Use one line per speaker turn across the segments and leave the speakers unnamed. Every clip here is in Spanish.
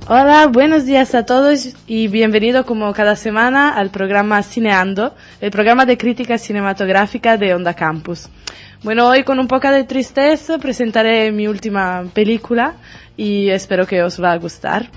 Hola, buenos días a todos y bienvenido como cada semana al programa Cineando, el programa de crítica cinematográfica de Onda Campus. Bueno, hoy con un poco de tristeza presentaré mi última película y espero que os va a gustar.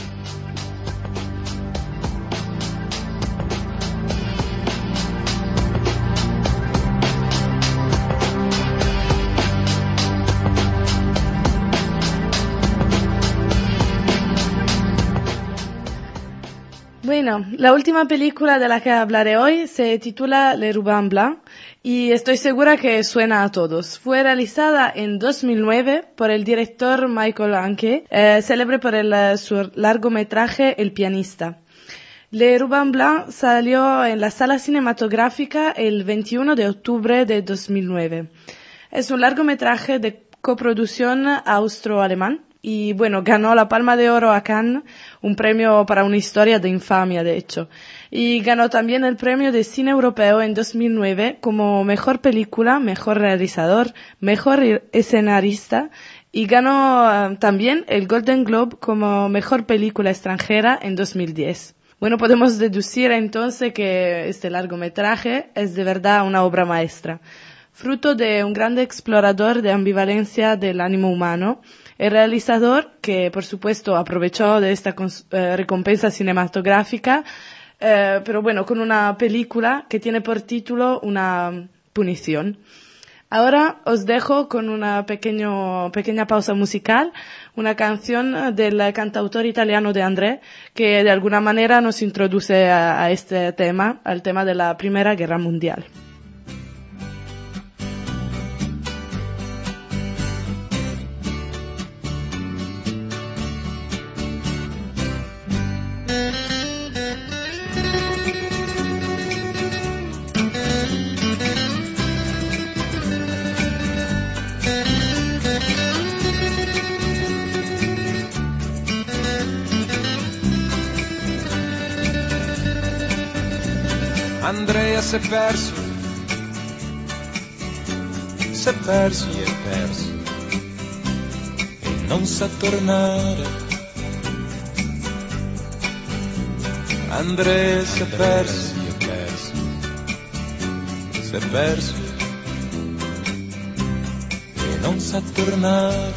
Bueno, la última película de la que hablaré hoy se titula Le Ruban Blanc y estoy segura que suena a todos. Fue realizada en 2009 por el director Michael Haneke, célebre por su largometraje El pianista. Le Ruban Blanc salió en la sala cinematográfica el 21 de octubre de 2009. Es un largometraje de coproducción austro-alemán. Y bueno, ganó la Palma de Oro a Cannes, un premio para una historia de infamia, de hecho. Y ganó también el premio de cine europeo en 2009 como mejor película, mejor realizador, mejor escenarista. Y ganó también el Golden Globe como mejor película extranjera en 2010. Bueno, podemos deducir entonces que este largometraje es de verdad una obra maestra. Fruto de un gran explorador de ambivalencia del ánimo humano. El realizador, que por supuesto aprovechó de esta recompensa cinematográfica, pero bueno, con una película que tiene por título Una punición. Ahora os dejo con una pequeña pausa musical, una canción del cantautor italiano De André, que de alguna manera nos introduce a este tema, al tema de la Primera Guerra Mundial.
Andrea s'è perso e perso e non sa tornare. Andrea s'è perso e non sa tornare.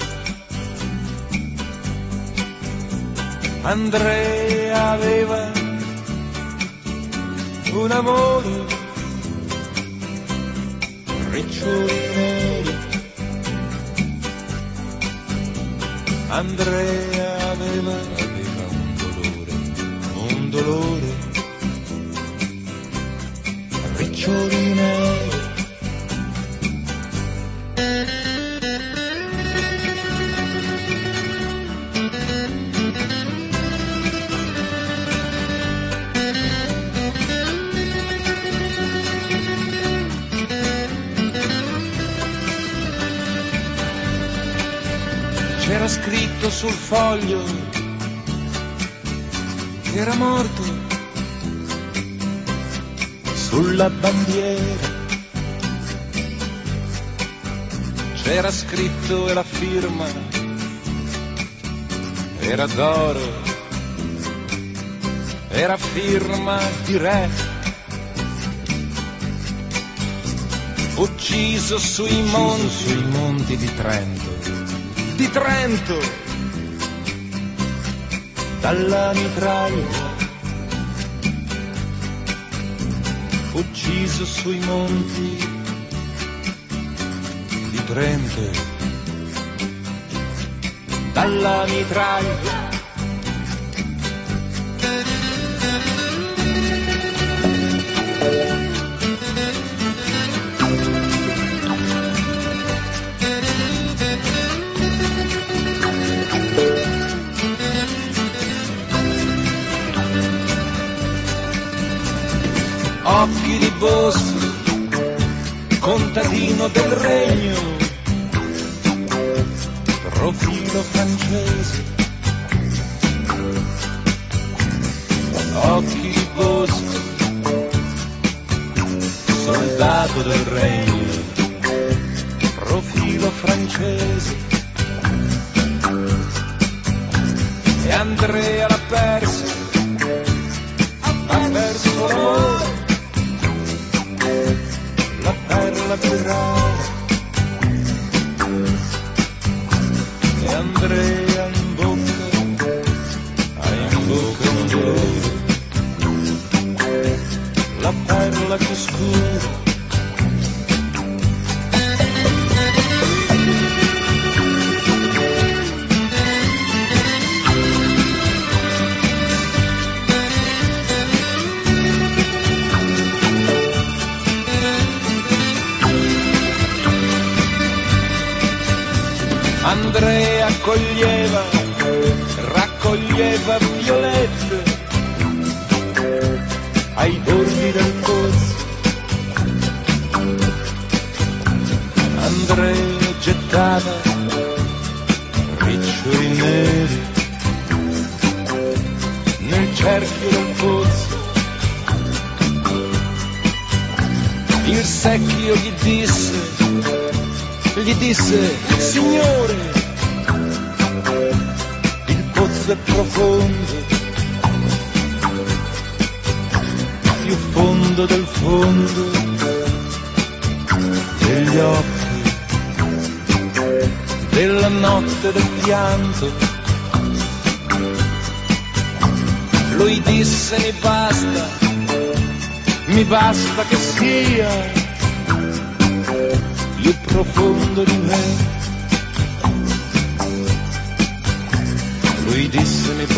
Andrea aveva un amore, riccioli neri. Andrea aveva un dolore, riccioli neri. C'era scritto sul foglio che era morto, sulla bandiera c'era scritto e la firma era d'oro, era firma di re, ucciso sui monti di Trento, dalla mitraglia, ucciso sui monti di Trento, dalla mitraglia. Occhi di bosco, contadino del regno, profilo francese. Occhi di bosco, soldato del regno, profilo francese. e Andrea l'ha perso l'amore, la perla più rara, e Andrea in bocca, ha in bocca un dolore, la perla più scura. Andrea raccoglieva violette ai bordi del pozzo. Andrea gettava riccioli neri nel cerchio del pozzo. Il secchio gli disse, signore, il pozzo è profondo, più fondo del fondo degli occhi, della notte del pianto. Lui disse, mi basta che sia più profondo di me. Lui disse mi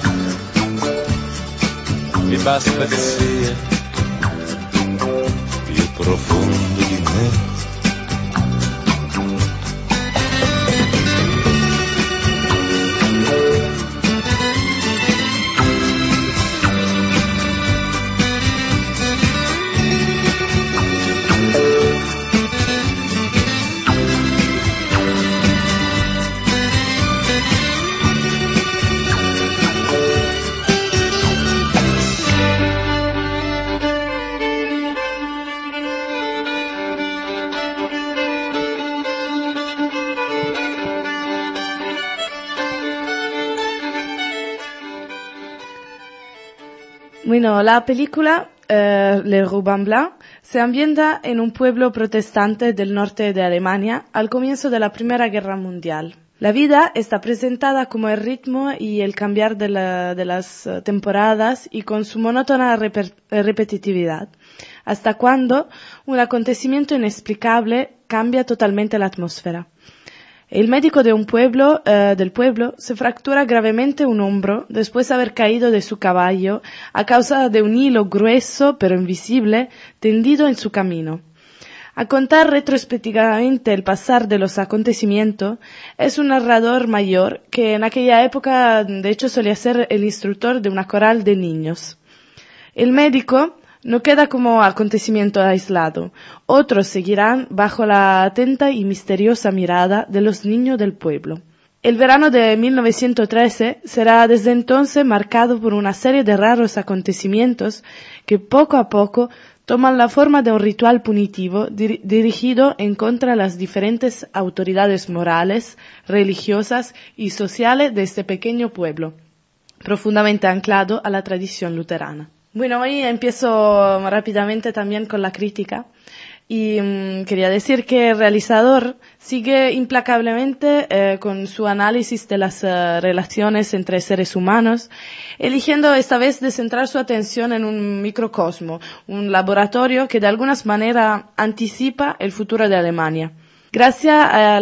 basta che sia più profondo di me.
Bueno, la película Le Ruban Blanc se ambienta en un pueblo protestante del norte de Alemania al comienzo de la Primera Guerra Mundial. La vida está presentada como el ritmo y el cambiar de las temporadas y con su monótona repetitividad, hasta cuando un acontecimiento inexplicable cambia totalmente la atmósfera. El médico del pueblo se fractura gravemente un hombro después de haber caído de su caballo a causa de un hilo grueso pero invisible tendido en su camino. A contar retrospectivamente el pasar de los acontecimientos es un narrador mayor que en aquella época de hecho solía ser el instructor de una coral de niños. El médico no queda como acontecimiento aislado. Otros seguirán bajo la atenta y misteriosa mirada de los niños del pueblo. El verano de 1913 será desde entonces marcado por una serie de raros acontecimientos que poco a poco toman la forma de un ritual punitivo dirigido en contra de las diferentes autoridades morales, religiosas y sociales de este pequeño pueblo, profundamente anclado a la tradición luterana. Bueno, hoy empiezo rápidamente también con la crítica y quería decir que el realizador sigue implacablemente con su análisis de las relaciones entre seres humanos, eligiendo esta vez de centrar su atención en un microcosmo, un laboratorio que de alguna manera anticipa el futuro de Alemania. Gracias a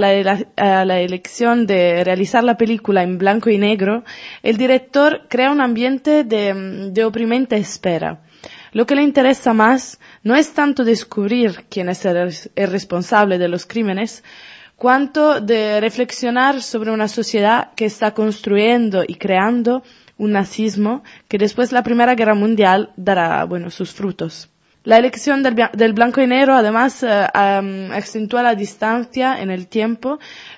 la elección de realizar la película en blanco y negro, el director crea un ambiente de oprimente espera. Lo que le interesa más no es tanto descubrir quién es el responsable de los crímenes, cuanto de reflexionar sobre una sociedad que está construyendo y creando un nazismo que después de la Primera Guerra Mundial dará, sus frutos. La elección del blanco y negro además acentúa la distancia en el tiempo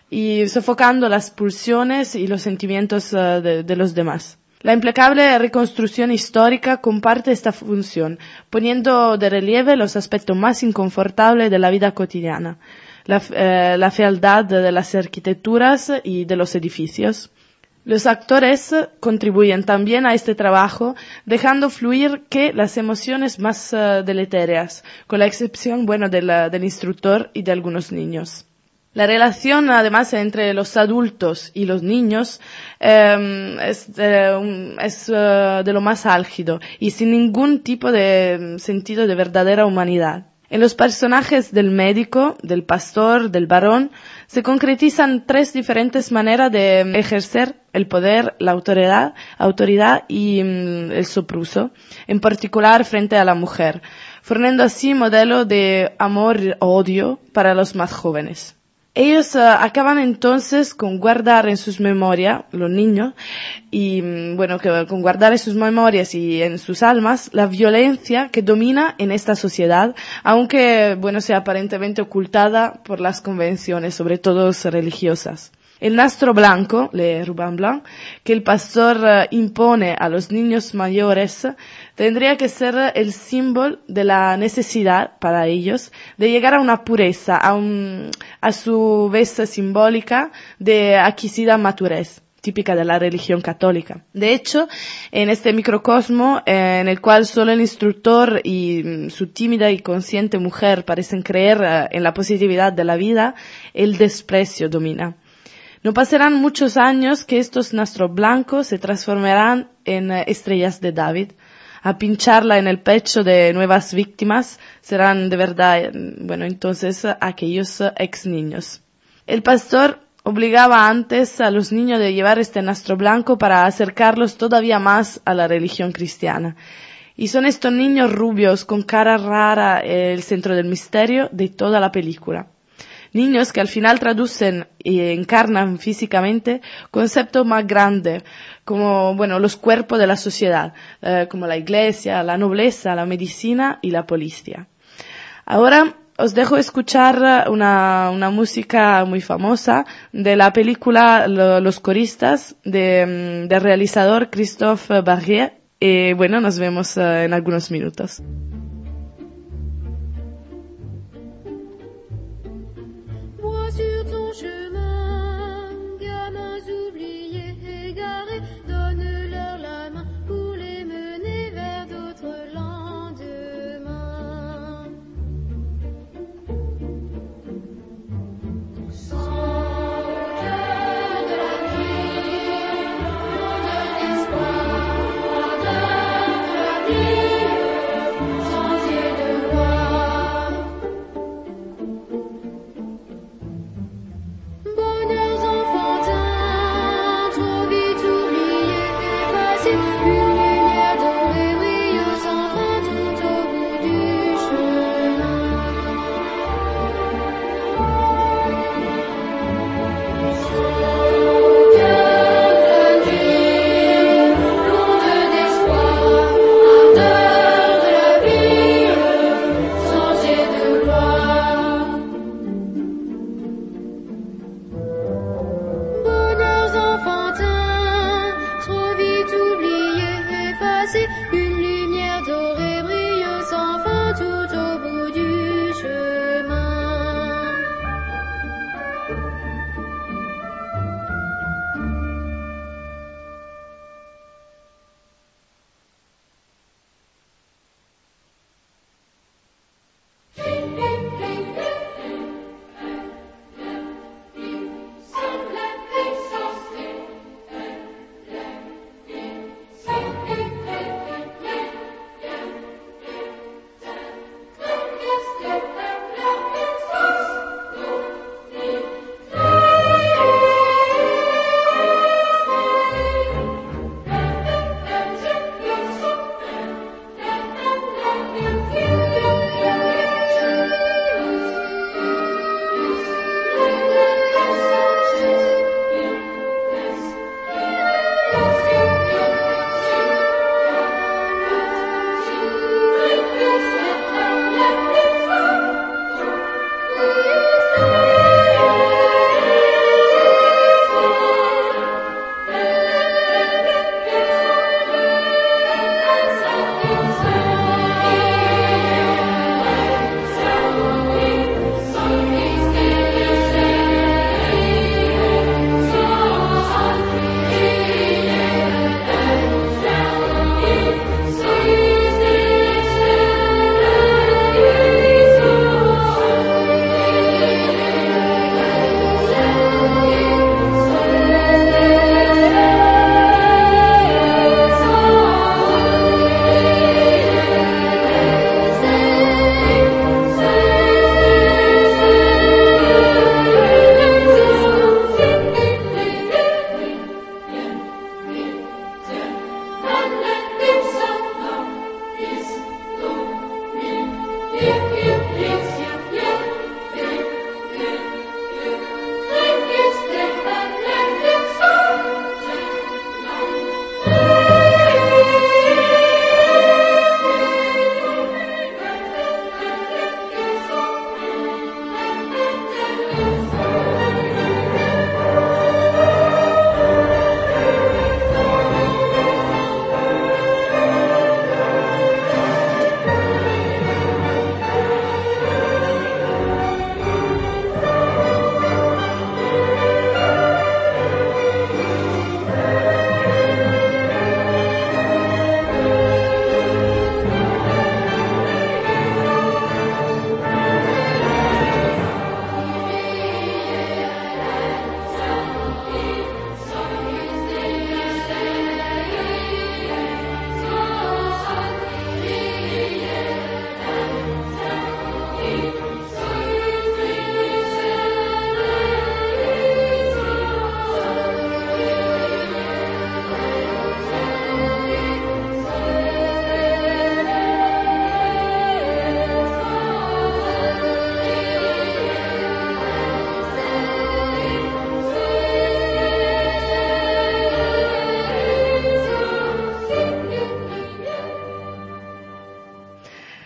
y sofocando las pulsiones y los sentimientos de los demás. La implacable reconstrucción histórica comparte esta función, poniendo de relieve los aspectos más inconfortables de la vida cotidiana, la fealdad de las arquitecturas y de los edificios. Los actores contribuyen también a este trabajo, dejando fluir que las emociones más deletéreas, con la excepción, del instructor y de algunos niños. La relación, además, entre los adultos y los niños es de lo más álgido y sin ningún tipo de sentido de verdadera humanidad. En los personajes del médico, del pastor, del varón, se concretizan tres diferentes maneras de ejercer el poder, la autoridad y el sopruso, en particular frente a la mujer, fornendo así modelo de amor-odio para los más jóvenes. Ellos acaban entonces con guardar en sus memorias, los niños, con guardar en sus memorias y en sus almas la violencia que domina en esta sociedad, aunque, sea aparentemente ocultada por las convenciones, sobre todo religiosas. El nastro blanco, le ruban blanc, que el pastor impone a los niños mayores, tendría que ser el símbolo de la necesidad para ellos de llegar a una pureza, a su vez simbólica, de adquisida madurez, típica de la religión católica. De hecho, en este microcosmo, en el cual solo el instructor y su tímida y consciente mujer parecen creer en la positividad de la vida, el desprecio domina. No pasarán muchos años que estos nastros blancos se transformarán en estrellas de David. A pincharla en el pecho de nuevas víctimas serán de verdad, entonces aquellos ex niños. El pastor obligaba antes a los niños de llevar este nastro blanco para acercarlos todavía más a la religión cristiana. Y son estos niños rubios con cara rara el centro del misterio de toda la película. Niños que al final traducen y encarnan físicamente conceptos más grandes, como, los cuerpos de la sociedad, como la iglesia, la nobleza, la medicina y la policía. Ahora os dejo escuchar una música muy famosa de la película Los coristas del realizador Christophe Barrier. Y nos vemos en algunos minutos.
Sur ton chemin, gamins oubliés, égarés, donne-leur la main pour les mener vers d'autres lendemains. Sans cœur de la nuit, nom de l'espoir, grandeur de la vie,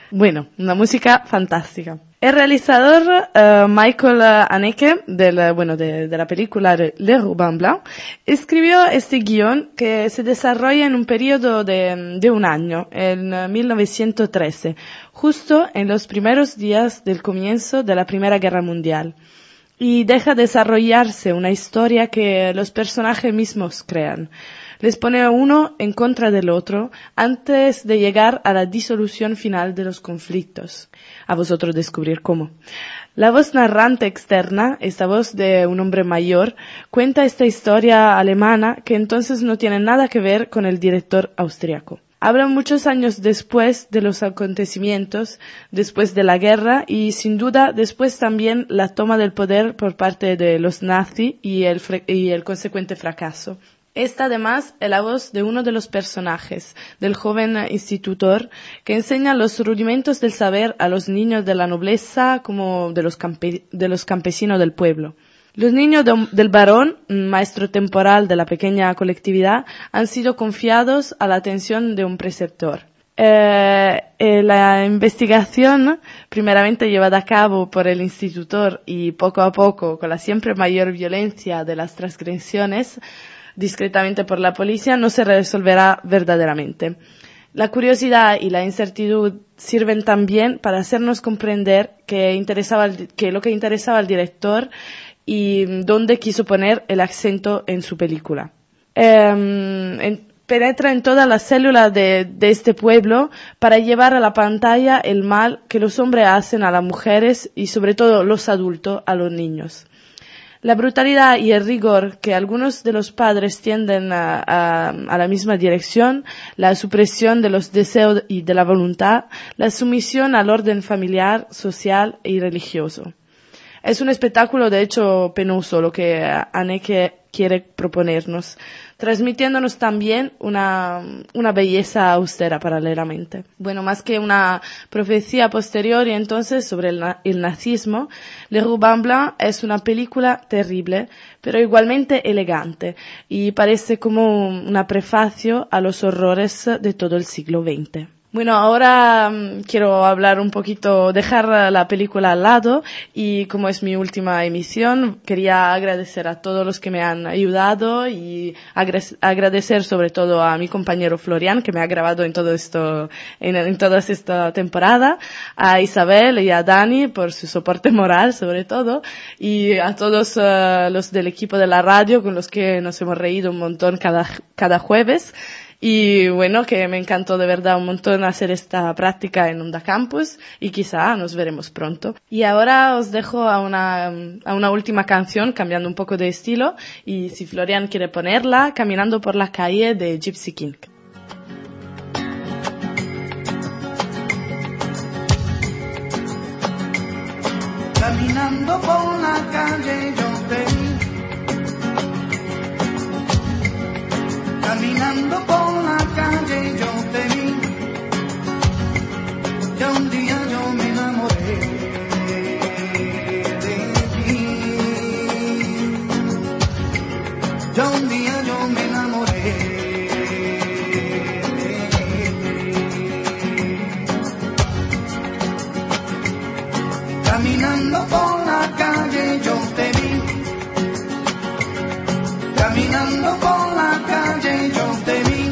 Bueno, una música fantástica. El realizador Michael Haneke de la película Le Ruban Blanc escribió este guión que se desarrolla en un periodo de un año, en 1913, justo en los primeros días del comienzo de la Primera Guerra Mundial. Y deja desarrollarse una historia que los personajes mismos crean. Les pone a uno en contra del otro antes de llegar a la disolución final de los conflictos. A vosotros descubrir cómo. La voz narrante externa, esta voz de un hombre mayor, cuenta esta historia alemana que entonces no tiene nada que ver con el director austriaco. Habla muchos años después de los acontecimientos, después de la guerra y sin duda después también la toma del poder por parte de los nazis y el consecuente fracaso. Esta además es la voz de uno de los personajes, del joven institutor, que enseña los rudimentos del saber a los niños de la nobleza como de los campesinos del pueblo. Los niños del varón, maestro temporal de la pequeña colectividad, han sido confiados a la atención de un preceptor. La investigación, primeramente llevada a cabo por el institutor y poco a poco, con la siempre mayor violencia de las transgresiones, discretamente por la policía, no se resolverá verdaderamente. La curiosidad y la incertidumbre sirven también para hacernos comprender que lo que interesaba al director y dónde quiso poner el acento en su película. Penetra en todas las células de este pueblo para llevar a la pantalla el mal que los hombres hacen a las mujeres y sobre todo los adultos a los niños. La brutalidad y el rigor que algunos de los padres tienden a la misma dirección, la supresión de los deseos y de la voluntad, la sumisión al orden familiar, social y religioso. Es un espectáculo de hecho penoso lo que Haneke quiere proponernos, transmitiéndonos también una belleza austera paralelamente. Bueno, más que una profecía posterior y entonces sobre el nazismo, Le Ruban Blanc es una película terrible, pero igualmente elegante, y parece como una prefacio a los horrores de todo el siglo XX. Bueno, ahora quiero hablar un poquito, dejar la película al lado y como es mi última emisión, quería agradecer a todos los que me han ayudado y agradecer sobre todo a mi compañero Florian que me ha grabado en todo esto, en toda esta temporada, a Isabel y a Dani por su soporte moral sobre todo y a todos los del equipo de la radio con los que nos hemos reído un montón cada jueves. Y bueno, que me encantó de verdad un montón hacer esta práctica en Onda Campus y quizá nos veremos pronto. Y ahora os dejo a una última canción, cambiando un poco de estilo, y si Florian quiere ponerla, Caminando por la calle de Gypsy King.
Caminando por la calle yo te vi. Caminando por la calle yo te vi, ya un día yo me enamoré de ti, ya un día yo me enamoré de ti. Caminando por la calle yo te vi, caminando por la calle yo te vi,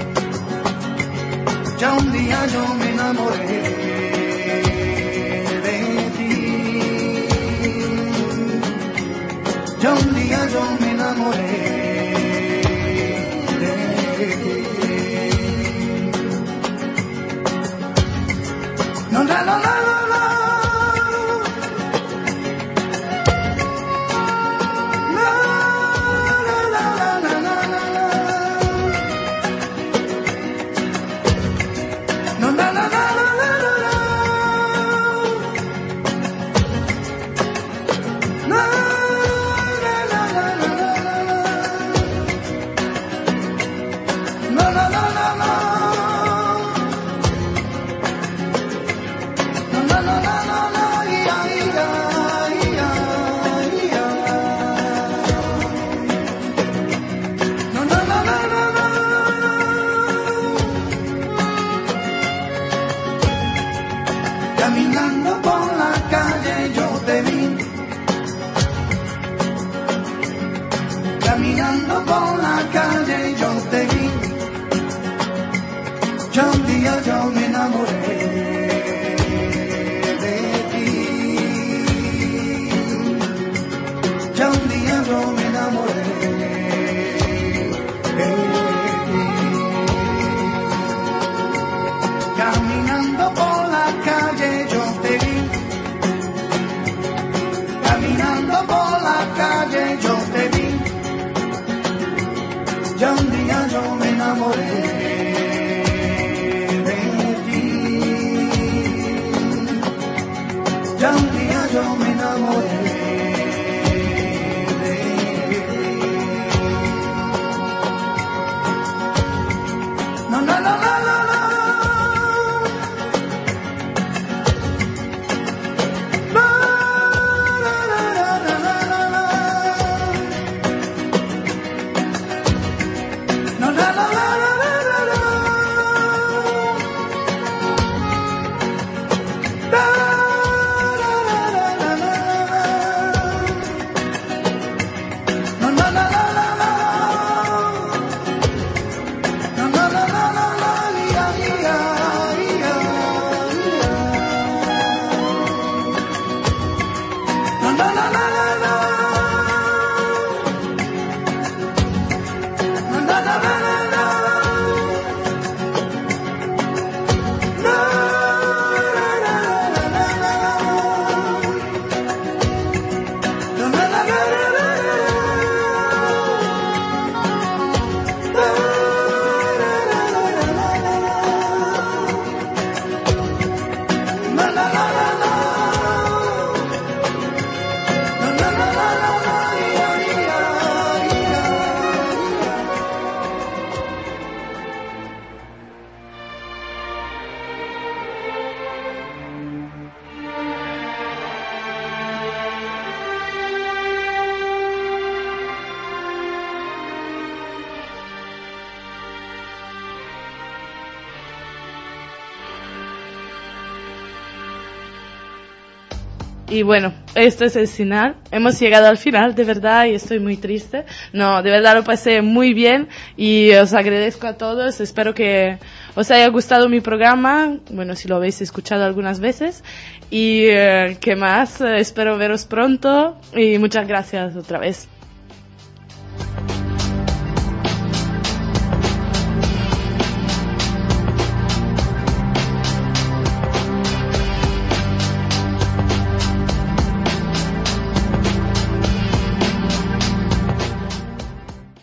ya un día yo me enamoré de ti, ya un día yo me enamoré de ti. No, no, no, no, no. No, caminando por la calle yo te vi, caminando por la calle yo te vi, ya un día yo me enamoré de ti, ya un día yo me enamoré de ti, caminando por la calle yo te vi, caminando por la calle yo te vi, ya un día yo me enamoré de ti, ya un día yo me enamoré de ti. No, no, no, no, no, no.
Y bueno, esto es el final. Hemos llegado al final, de verdad, y estoy muy triste. No, de verdad lo pasé muy bien y os agradezco a todos. Espero que os haya gustado mi programa. Bueno, si lo habéis escuchado algunas veces. Y ¿qué más? Espero veros pronto y muchas gracias otra vez.